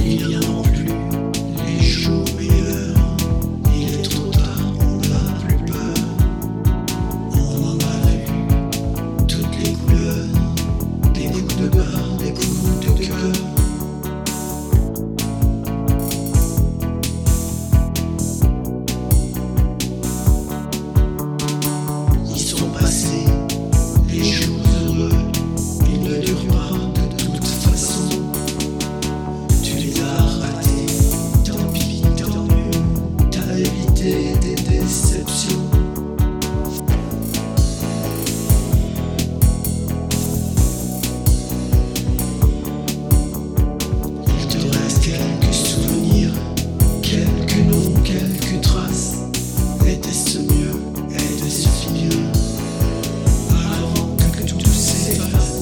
Il viendront plus les jours meilleurs. Il est trop tard, on n'a plus peur. On en a vu toutes les couleurs, des coups de barre, des coups de cœur. Ils sont passés les jours heureux, ils ne durent pas de toute façon. Tu les as ratés, tant pis, tant mieux, t'as évité des déceptions. Il te reste quelques souvenirs, quelques noms, quelques traces. Était-ce mieux, était-ce mieux avant que tout s'efface?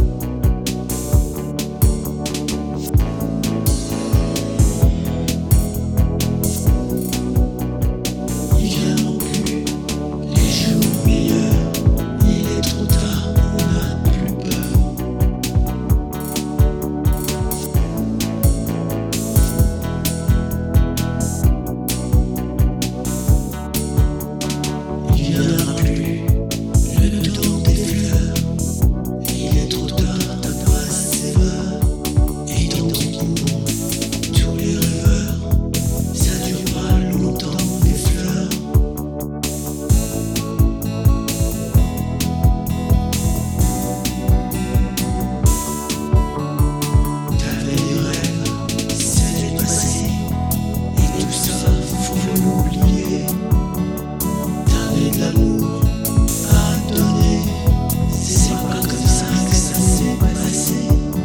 Il viendront plus les jours meilleurs. Il est trop tard, on n'a plus peur. Il viendra plus le temps des fleurs. Il est trop tard, t'as passé l'heure. Et dans ton monde, tous les rêveurs, ça dure pas longtemps les fleurs. T'avais des rêves, c'est le passé. Et tout ça, faut l'oublier. T'avais de l'amour à donner. C'est pas comme ça que ça s'est passé.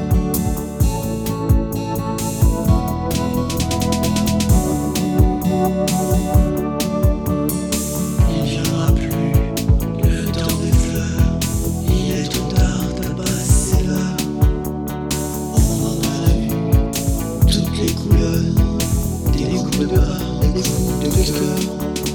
Il viendra plus le temps des fleurs. Il est trop tard, t'as passé l'heure. On en a vu toutes les couleurs, des coups de barre, des coups de cœur.